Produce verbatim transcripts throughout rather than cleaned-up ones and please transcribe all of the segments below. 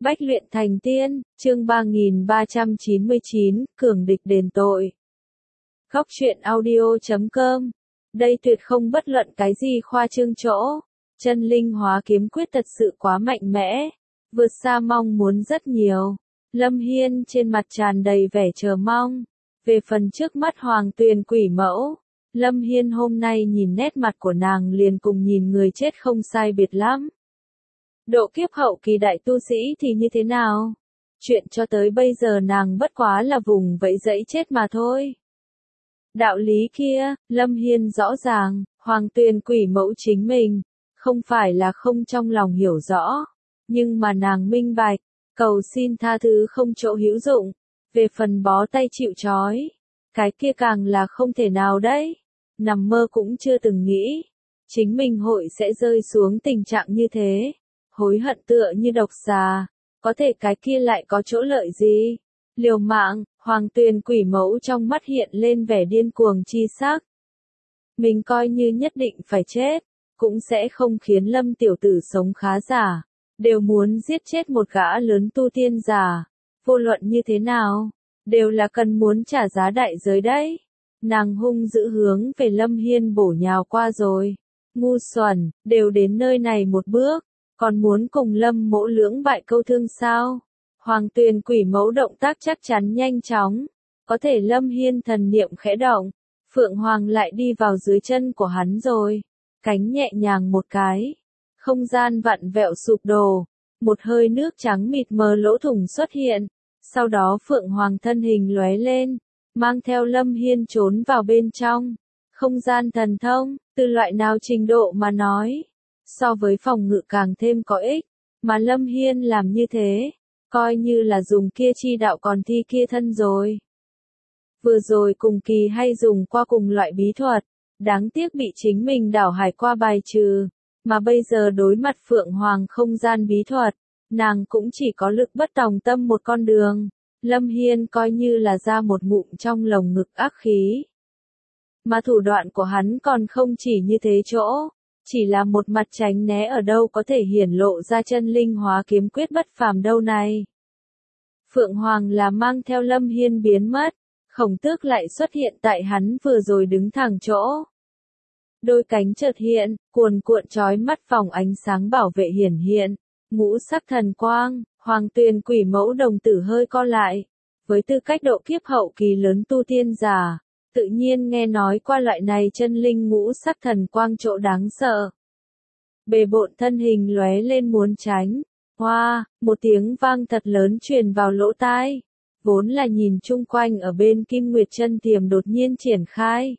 Bách luyện thành tiên, chương ba nghìn ba trăm chín mươi chín, cường địch đền tội. Góc truyện audio chấm com. Đây tuyệt không bất luận cái gì khoa trương chỗ. Chân linh hóa kiếm quyết thật sự quá mạnh mẽ. Vượt xa mong muốn rất nhiều. Lâm Hiên trên mặt tràn đầy vẻ chờ mong. Về phần trước mắt Hoàng Tuyền quỷ mẫu. Lâm Hiên hôm nay nhìn nét mặt của nàng liền cùng nhìn người chết không sai biệt lắm. Độ kiếp hậu kỳ đại tu sĩ thì như thế nào? Chuyện cho tới bây giờ nàng bất quá là vùng vẫy dẫy chết mà thôi. Đạo lý kia, Lâm Hiên rõ ràng, Hoàng Tuyền quỷ mẫu chính mình, không phải là không trong lòng hiểu rõ, nhưng mà nàng minh bạch, cầu xin tha thứ không chỗ hữu dụng, về phần bó tay chịu trói, cái kia càng là không thể nào đấy, nằm mơ cũng chưa từng nghĩ, chính mình hội sẽ rơi xuống tình trạng như thế. Hối hận tựa như độc xà, có thể cái kia lại có chỗ lợi gì? Liều mạng, Hoàng Tuyền quỷ mẫu trong mắt hiện lên vẻ điên cuồng chi sắc. Mình coi như nhất định phải chết, cũng sẽ không khiến Lâm tiểu tử sống khá giả, đều muốn giết chết một gã lớn tu tiên giả, vô luận như thế nào, đều là cần muốn trả giá đại giới đấy. Nàng hung dữ hướng về Lâm Hiên bổ nhào qua rồi, ngu xuẩn, đều đến nơi này một bước. Còn muốn cùng Lâm mỗ lưỡng bại câu thương sao? Hoàng Tuyền quỷ mẫu động tác chắc chắn nhanh chóng. Có thể Lâm Hiên thần niệm khẽ động. Phượng Hoàng lại đi vào dưới chân của hắn rồi. Cánh nhẹ nhàng một cái. Không gian vặn vẹo sụp đổ. Một hơi nước trắng mịt mờ lỗ thủng xuất hiện. Sau đó Phượng Hoàng thân hình lóe lên. Mang theo Lâm Hiên trốn vào bên trong. Không gian thần thông, từ loại nào trình độ mà nói. So với phòng ngự càng thêm có ích, mà Lâm Hiên làm như thế, coi như là dùng kia chi đạo còn thi kia thân rồi. Vừa rồi cùng kỳ hay dùng qua cùng loại bí thuật, đáng tiếc bị chính mình đảo hải qua bài trừ, mà bây giờ đối mặt Phượng Hoàng không gian bí thuật, nàng cũng chỉ có lực bất tòng tâm một con đường, Lâm Hiên coi như là ra một ngụm trong lồng ngực ác khí. Mà thủ đoạn của hắn còn không chỉ như thế chỗ. Chỉ là một mặt tránh né ở đâu có thể hiển lộ ra chân linh hóa kiếm quyết bất phàm đâu này. Phượng Hoàng là mang theo Lâm Hiên biến mất, Khổng Tước lại xuất hiện tại hắn vừa rồi đứng thẳng chỗ. Đôi cánh chợt hiện, cuồn cuộn chói mắt vòng ánh sáng bảo vệ hiển hiện, ngũ sắc thần quang, Hoàng Tuyền quỷ mẫu đồng tử hơi co lại. Với tư cách độ kiếp hậu kỳ lớn tu tiên giả. Tự nhiên nghe nói qua loại này chân linh ngũ sắc thần quang chỗ đáng sợ. Bề bộn thân hình lóe lên muốn tránh. Hoa, wow, một tiếng vang thật lớn truyền vào lỗ tai. Vốn là nhìn chung quanh ở bên Kim Nguyệt Chân Tiềm đột nhiên triển khai.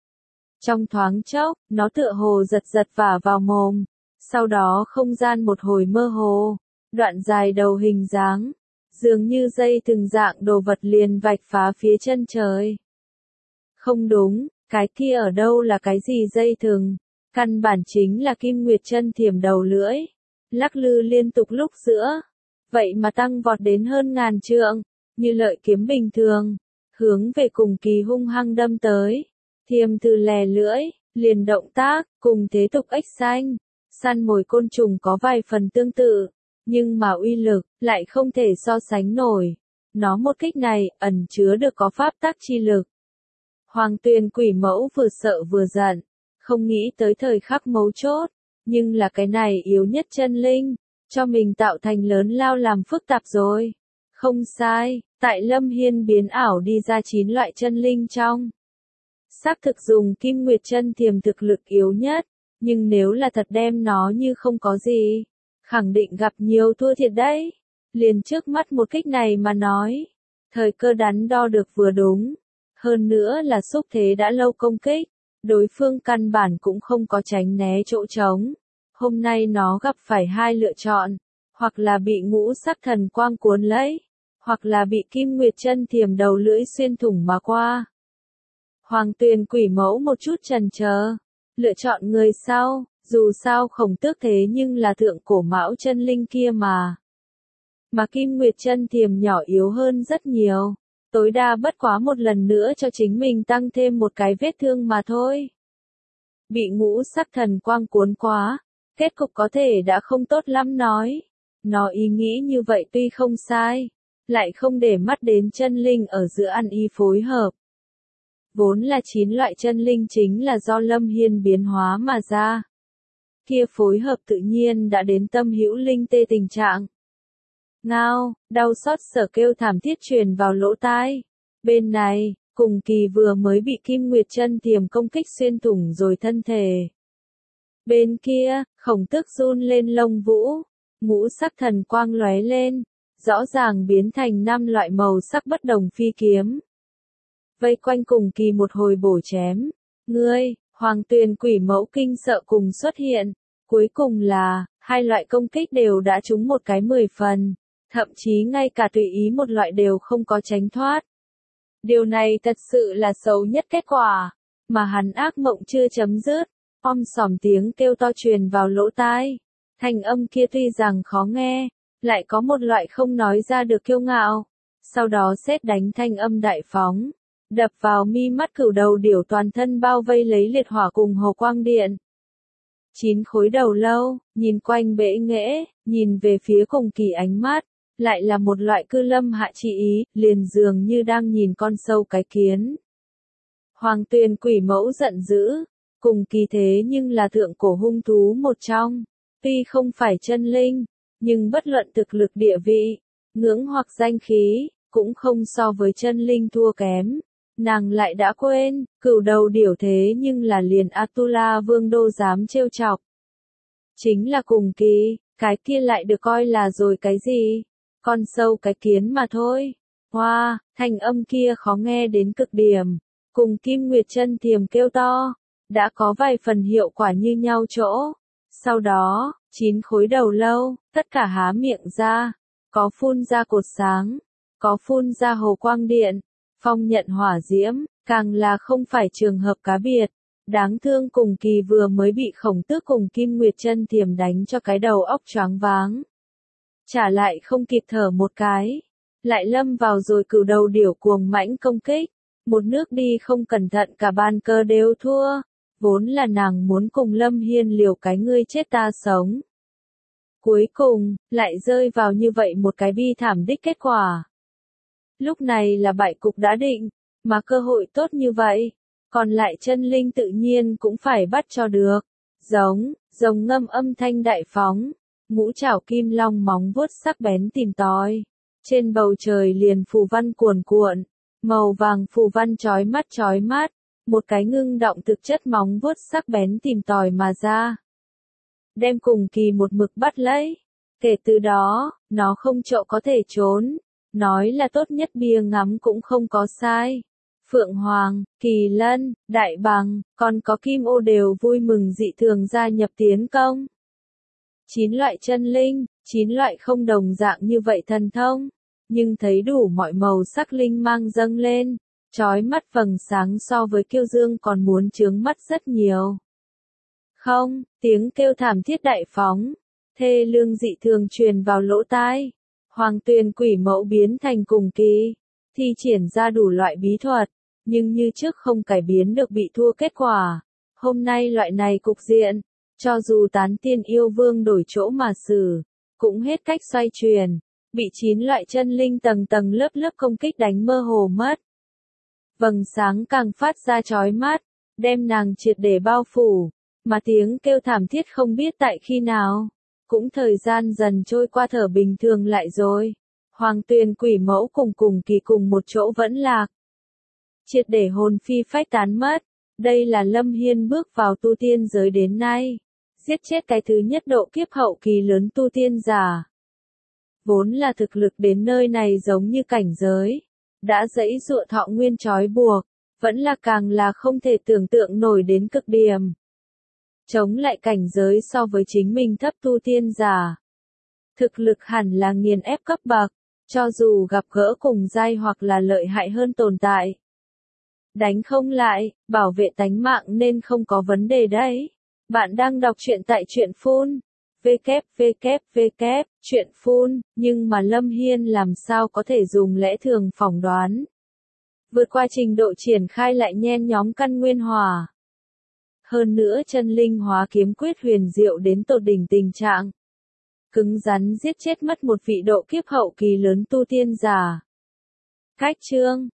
Trong thoáng chốc, nó tựa hồ giật giật vả vào mồm. Sau đó không gian một hồi mơ hồ. Đoạn dài đầu hình dáng. Dường như dây từng dạng đồ vật liền vạch phá phía chân trời. Không đúng, cái kia ở đâu là cái gì dây thừng, căn bản chính là Kim Nguyệt Chân Thiềm đầu lưỡi, lắc lư liên tục lúc giữa, vậy mà tăng vọt đến hơn ngàn trượng, như lợi kiếm bình thường, hướng về cùng kỳ hung hăng đâm tới, thiềm từ lè lưỡi, liền động tác, cùng thế tục ếch xanh, săn mồi côn trùng có vài phần tương tự, nhưng mà uy lực, lại không thể so sánh nổi, nó một kích này, ẩn chứa được có pháp tắc chi lực. Hoàng Tuyền quỷ mẫu vừa sợ vừa giận, không nghĩ tới thời khắc mấu chốt, nhưng là cái này yếu nhất chân linh, cho mình tạo thành lớn lao làm phức tạp rồi. Không sai, tại Lâm Hiên biến ảo đi ra chín loại chân linh trong. Xác thực dùng Kim Nguyệt Chân Thiềm thực lực yếu nhất, nhưng nếu là thật đem nó như không có gì, khẳng định gặp nhiều thua thiệt đấy. Liền trước mắt một kích này mà nói, thời cơ đắn đo được vừa đúng. Hơn nữa là xúc thế đã lâu công kích, đối phương căn bản cũng không có tránh né chỗ trống. Hôm nay nó gặp phải hai lựa chọn, hoặc là bị ngũ sắc thần quang cuốn lấy, hoặc là bị Kim Nguyệt Chân Thiềm đầu lưỡi xuyên thủng mà qua. Hoàng Tuyền quỷ mẫu một chút chần chờ, lựa chọn người sau, dù sao Khổng Tước thế nhưng là thượng cổ mão chân linh kia mà. Mà Kim Nguyệt Chân Thiềm nhỏ yếu hơn rất nhiều. Tối đa bất quá một lần nữa cho chính mình tăng thêm một cái vết thương mà thôi. Bị ngũ sắc thần quang cuốn quá, kết cục có thể đã không tốt lắm nói. Nó ý nghĩ như vậy tuy không sai, lại không để mắt đến chân linh ở giữa ăn ý phối hợp. Vốn là chín loại chân linh chính là do Lâm Hiên biến hóa mà ra. Kia phối hợp tự nhiên đã đến tâm hữu linh tê tình trạng. Ngao, đau xót sở kêu thảm thiết truyền vào lỗ tai. Bên này, Cùng Kỳ vừa mới bị Kim Nguyệt Chân Thiềm công kích xuyên thủng rồi thân thể. Bên kia, Khổng Tước run lên lông vũ, ngũ sắc thần quang lóe lên, rõ ràng biến thành năm loại màu sắc bất đồng phi kiếm. Vây quanh Cùng Kỳ một hồi bổ chém. Ngươi, Hoàng Tuyền Quỷ Mẫu kinh sợ cùng xuất hiện. Cuối cùng là, hai loại công kích đều đã trúng một cái mười phần. Thậm chí ngay cả tùy ý một loại đều không có tránh thoát. Điều này thật sự là xấu nhất kết quả. Mà hắn ác mộng chưa chấm dứt. Om sòm tiếng kêu to truyền vào lỗ tai. Thanh âm kia tuy rằng khó nghe, lại có một loại không nói ra được kiêu ngạo. Sau đó sét đánh thanh âm đại phóng, đập vào mi mắt cửu đầu điểu toàn thân bao vây lấy liệt hỏa cùng hồ quang điện. Chín khối đầu lâu, nhìn quanh bệ nghễ, nhìn về phía Cùng Kỳ ánh mắt, lại là một loại cư lâm hạ trị ý, liền dường như đang nhìn con sâu cái kiến. Hoàng Tuyền Quỷ Mẫu giận dữ, Cùng Kỳ thế nhưng là thượng cổ hung thú một trong, tuy không phải chân linh, nhưng bất luận thực lực địa vị, ngưỡng hoặc danh khí, cũng không so với chân linh thua kém. Nàng lại đã quên, cửu đầu điểu thế nhưng là liền Atula Vương Đô dám trêu chọc. Chính là Cùng Kỳ, cái kia lại được coi là rồi cái gì? Con sâu cái kiến mà thôi. Hoa, wow, thanh âm kia khó nghe đến cực điểm. Cùng Kim Nguyệt Chân Thiềm kêu to, đã có vài phần hiệu quả như nhau chỗ. Sau đó, chín khối đầu lâu, tất cả há miệng ra, có phun ra cột sáng, có phun ra hồ quang điện, phong nhận hỏa diễm, càng là không phải trường hợp cá biệt. Đáng thương Cùng Kỳ vừa mới bị Khổng Tước cùng Kim Nguyệt Chân Thiềm đánh cho cái đầu óc choáng váng. Trả lại không kịp thở một cái, lại lâm vào rồi cửu đầu điểu cuồng mãnh công kích. Một nước đi không cẩn thận cả ban cơ đều thua. Vốn là nàng muốn cùng Lâm Hiên liều cái ngươi chết ta sống. Cuối cùng, lại rơi vào như vậy một cái bi thảm đích kết quả. Lúc này là bại cục đã định, mà cơ hội tốt như vậy, còn lại chân linh tự nhiên cũng phải bắt cho được. Giống, rồng ngâm âm thanh đại phóng, ngũ trảo kim long móng vuốt sắc bén tìm tòi. Trên bầu trời liền phù văn cuồn cuộn, màu vàng phù văn chói mắt chói mắt, một cái ngưng động thực chất móng vuốt sắc bén tìm tòi mà ra. Đem Cùng Kỳ một mực bắt lấy. Kể từ đó, nó không chỗ có thể trốn. Nói là tốt nhất bia ngắm cũng không có sai. Phượng Hoàng, Kỳ Lân, Đại Bằng, còn có Kim Ô đều vui mừng dị thường gia nhập tiến công. Chín loại chân linh, chín loại không đồng dạng như vậy thần thông, nhưng thấy đủ mọi màu sắc linh mang dâng lên, chói mắt vầng sáng so với kiêu dương còn muốn chướng mắt rất nhiều. Không, tiếng kêu thảm thiết đại phóng, thê lương dị thường truyền vào lỗ tai. Hoàng Tuyền Quỷ Mẫu biến thành Cùng Kỳ, thi triển ra đủ loại bí thuật, nhưng như trước không cải biến được bị thua kết quả. Hôm nay loại này cục diện, cho dù tán tiên yêu vương đổi chỗ mà xử, cũng hết cách xoay truyền, bị chín loại chân linh tầng tầng lớp lớp công kích đánh mơ hồ mất. Vầng sáng càng phát ra chói mắt, đem nàng triệt để bao phủ, mà tiếng kêu thảm thiết không biết tại khi nào. Cũng thời gian dần trôi qua thở bình thường lại rồi. Hoàng Tuyền Quỷ Mẫu cùng Cùng Kỳ cùng một chỗ vẫn lạc. Triệt để hồn phi phách tán mất. Đây là Lâm Hiên bước vào tu tiên giới đến nay. Giết chết cái thứ nhất độ kiếp hậu kỳ lớn tu tiên giả. Vốn là thực lực đến nơi này giống như cảnh giới. Đã dẫy dụa thọ nguyên trói buộc. Vẫn là càng là không thể tưởng tượng nổi đến cực điểm. Chống lại cảnh giới so với chính mình thấp tu tiên giả. Thực lực hẳn là nghiền ép cấp bậc, cho dù gặp gỡ cùng giai hoặc là lợi hại hơn tồn tại. Đánh không lại, bảo vệ tánh mạng nên không có vấn đề đấy. Bạn đang đọc truyện tại truyện phun. www, truyện phun, nhưng mà Lâm Hiên làm sao có thể dùng lẽ thường phỏng đoán. Vượt qua trình độ triển khai lại nhen nhóm căn nguyên hỏa. Hơn nữa chân linh hóa kiếm quyết huyền diệu đến tột đỉnh tình trạng. cứng rắn giết chết mất một vị độ kiếp hậu kỳ lớn tu tiên giả. Khách chương